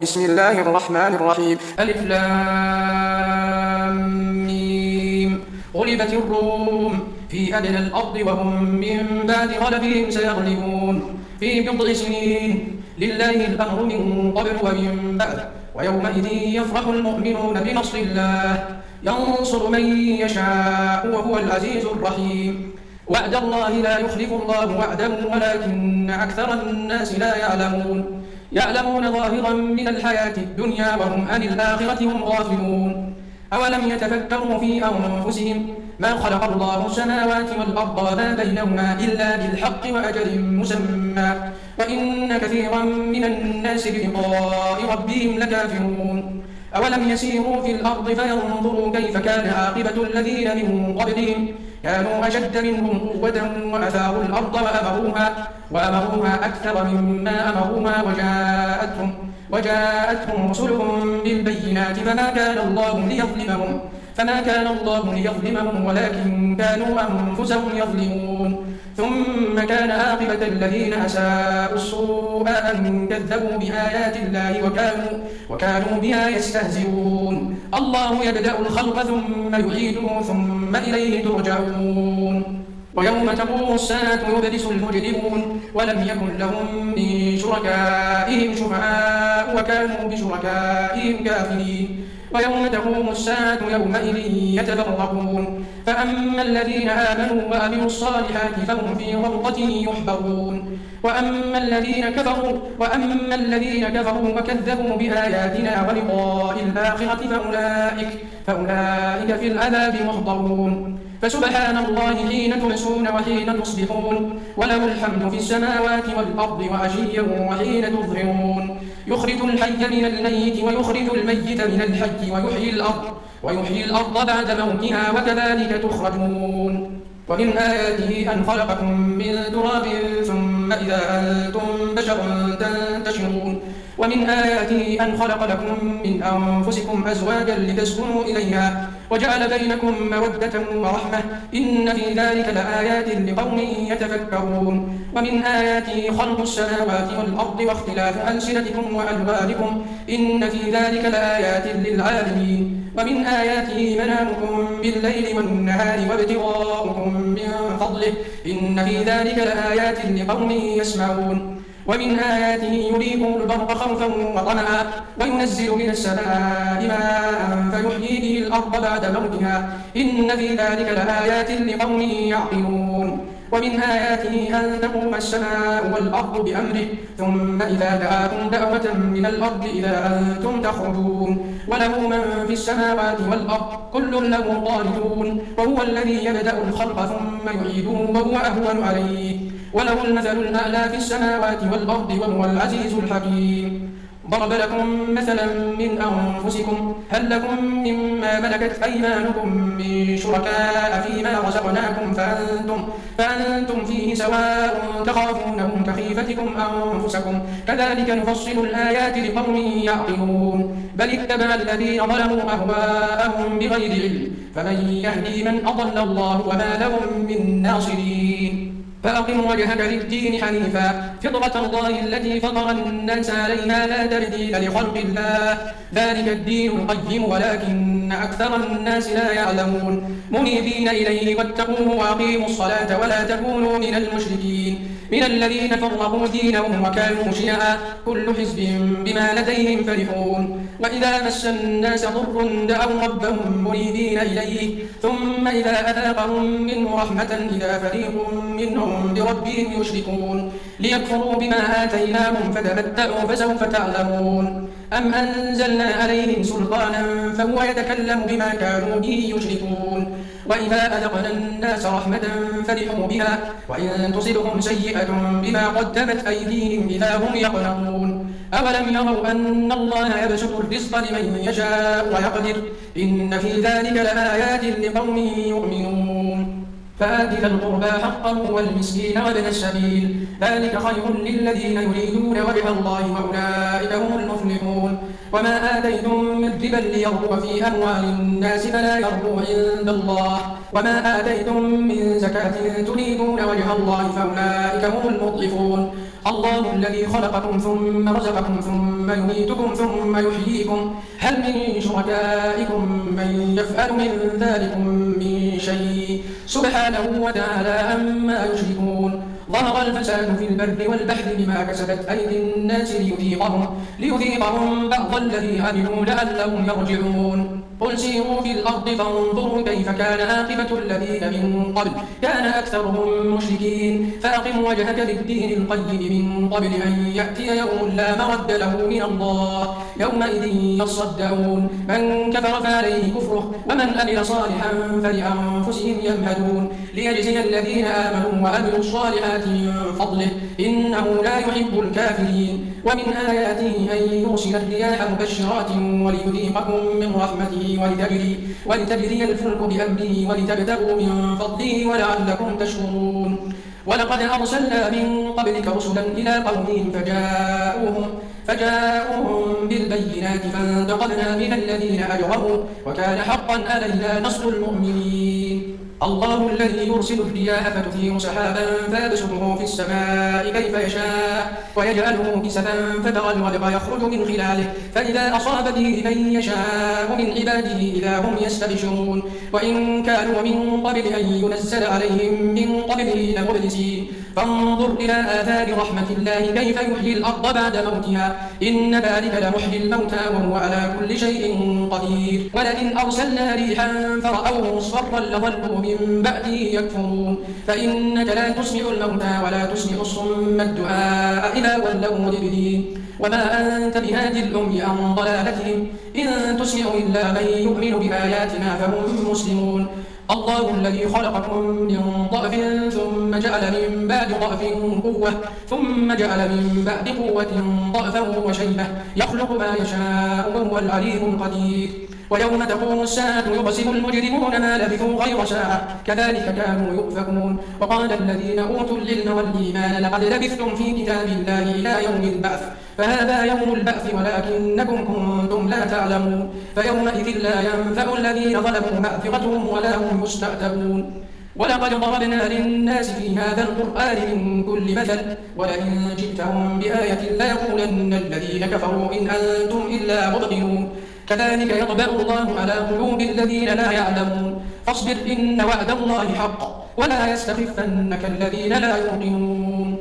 بسم الله الرحمن الرحيم. ألف لام ميم. غلبت الروم في أدنى الأرض وهم من بعد غلبهم سيغلبون في بضع سنين لله الأمر من قبل ومن بعد ويومئذ يفرح المؤمنون بنصر الله ينصر من يشاء وهو العزيز الرحيم. وعد الله لا يخلف الله وعده ولكن أكثر الناس لا يعلمون ظاهرا من الحياة الدنيا وهم عن الآخرة هم غافلون. أولم يتفكروا في أنفسهم ما خلق الله السماوات والأرض وما بينهما إلا بالحق وأجل مسمى وإن كثيرا من الناس بلقاء ربهم لكافرون. أولم يسيروا في الأرض فينظروا كيف كان عاقبة الذين من قبلهم كانوا أشد منهم قوة وأثاروا الأرض وأمروها أكثر مما أمروها وجاءتهم رسلهم بالبينات فما كان الله ليظلمهم ولكن كانوا أنفسهم يظلمون. ثم كان عاقبة الذين أساءوا السوء أن كذبوا بآيات الله وكانوا بها يستهزئون. الله يبدأ الخلق ثم يعيده ثم إليه ترجعون. ويوم تقوم الساعة يبلس المجرمون ولم يكن لهم من شركائهم شفعاء وكانوا بشركائهم كافرين. ويوم تقوم الساعة يومئذ يتفرقون فأما الذين آمنوا وعملوا الصالحات فهم في روضة يحبرون وأما الذين كفروا وكذبوا بآياتنا ولقاء الآخرة فأولئك في العذاب محضرون. فسبحان الله حين تمسون وحين تصبحون وله الحمد في السماوات والأرض وعشيا وحين تظهرون. يخرج الحي من الميت ويخرج الميت من الحي ويحيي الأرض بعد موتها وكذلك تخرجون. ومن آياته أن خلقكم من تراب ثم إذا أنتم بشر تنتشرون. ومن آياته أن خلق لكم من أنفسكم أزواجا لتسكنوا إليها وجعل بينكم مودة ورحمة إن في ذلك لآيات لقوم يتفكرون. ومن آياته خلق السماوات والأرض واختلاف ألسنتكم وألوانكم إن في ذلك لآيات للعالمين. ومن آياته منامكم بالليل والنهار وابتغاؤكم من فضله إن في ذلك لآيات لقوم يسمعون. ومن آياته يريكم البرق خوفا وطمعا وينزل من السماء ماء فيحيي به الأرض بعد موتها إن في ذلك لآيات لقوم يعقلون. ومن آياته أن تقوم السماء والأرض بأمره ثم إذا دعاكم دعوة من الأرض إذا أنتم تخرجون. وله من في السماوات والأرض كل له قانتون وهو الذي يبدأ الخلق ثم يعيده وهو أهون عليه وله المثل الأعلى في السماوات والأرض وهو العزيز الحكيم. ضرب لكم مثلا من أنفسكم هل لكم مما ملكت أيمانكم من شركاء فيما رزقناكم فأنتم فيه سواء تخافونهم كخيفتكم أنفسكم كذلك نفصل الآيات لقوم يعقلون. بل اتبع الذين ظلموا أهواءهم بغير علم فمن يهدي من أضل الله وما لهم من ناصرين. فأقم وجهك للدين حنيفا فطرة الله التي فطر الناس عليها لا تبديل لخلق الله ذلك الدين القيم ولكن أكثر الناس لا يعلمون. منيبين إليه واتقوه وأقيموا الصلاة ولا تكونوا من المشركين من الذين فرقوا دينهم وكانوا شيعا كل حزب بما لديهم فرحون. وإذا مس الناس ضر دعوا ربهم منيبين إليه ثم إذا أذاقهم منه رحمة إذا فريق منهم بربهم يشركون ليكفروا بما آتيناهم فتمتعوا فسوف تعلمون. أم أنزلنا عليهم سلطانا فهو يتكلم بما كانوا به يشركون. وإذا أذقنا الناس رحمة فرحوا بها وإن تصبهم سيئة بما قدمت أيديهم إذا هم يقنطون. أولم يروا أن الله يبسط الرزق لمن يشاء ويقدر إن في ذلك لآيات لقوم يؤمنون. فآت ذا القربى حقه والمسكين وابن السبيل ذلك خير للذين يريدون وجه الله وأولئك هم المفلحون. وما آتيتم من ربا ليربو في أموال الناس فلا يربو عند الله وما آتيتم من زكاة تريدون وجه الله فأولئك هم المضعفون. الله الذي خلقكم ثم رزقكم ثم يميتكم ثم يحييكم هل من شركائكم من يفعل من ذلكم من شيء سبحانه وتعالى عما يشركون ظهر الفساد في البر والبحر بما كسبت أيدي الناس ليذيقهم بعض الذي عملوا لعلهم يرجعون قل سيروا في الأرض فانظروا كيف كان عاقبة الذين من قبل كان أكثرهم مشركين فأقم وجهك للدين القيم من قبل أن يأتي يوم لا مرد له من الله يومئذ يصدعون من كفر فعليه كفره ومن أمل صالحا فلأنفسهم يمهدون ليجزي الذين آمنوا وعملوا الصالحات من فضله إنه لا يحب الكافرين ومن آياته أن يرسل الرياح مبشرات وليذيقكم من رحمته ولتجري الفلك بأمره ولتبتغوا من فضله ولعلكم تشكرون ولقد أرسلنا من قبلك رسلا إلى قومهم فجاءوهم بالبينات فانتقمنا من الذين أجرموا وكان حقا علينا نصر المؤمنين الله الذي يرسل الرياح فتثير سحابا فيبسطه في السماء كيف يشاء ويجعله كسفا فترى الودق يخرج من خلاله فإذا أصاب به من يشاء من عباده إذا هم يستبشرون وإن كانوا من قبل أن ينزل عليهم من قبله لمبلسين فانظر إلى آثار رحمة الله كيف يحيي الأرض بعد موتها إن ذلك لمحيي الموتى وهو على كل شيء قدير ولئن أرسلنا ريحا فرأوه مصفرا لظلوا من بعده يكفرون فإنك لا تسمع الموتى ولا تسمع الصم الدعاء إذا ولوا مدبرين وما أنت بهادي الأمي عن ضلالتهم إن تسمع إلا من يؤمن بآياتنا فهم مسلمون الله الذي خلقكم من ضعف ثم جعل من بعد ضعف قوة ثم جعل من بعد قوة ضعفا وشيبة يخلق ما يشاء وهو العليم القدير ويوم تقوم الساعة يقسم المجرمون ما لبثوا غير ساعة كذلك كانوا يؤفكون وقال الذين أوتوا العلم والإيمان لقد لبثتم في كتاب الله إلى يوم البعث فهذا يوم البعث ولكنكم كنتم لا تعلمون فيومئذ لا ينفع الذين ظلموا معذرتهم ولا هم يستعتبون ولقد ضربنا للناس في هذا القرآن من كل مثل ولئن جئتهم بآية ليقولن الذين كفروا إن أنتم إلا مبطلون كذلك يطبع الله على قلوب الذين لا يعلمون فاصبر إن وعد الله حق ولا يستخفنك الذين لا يوقنون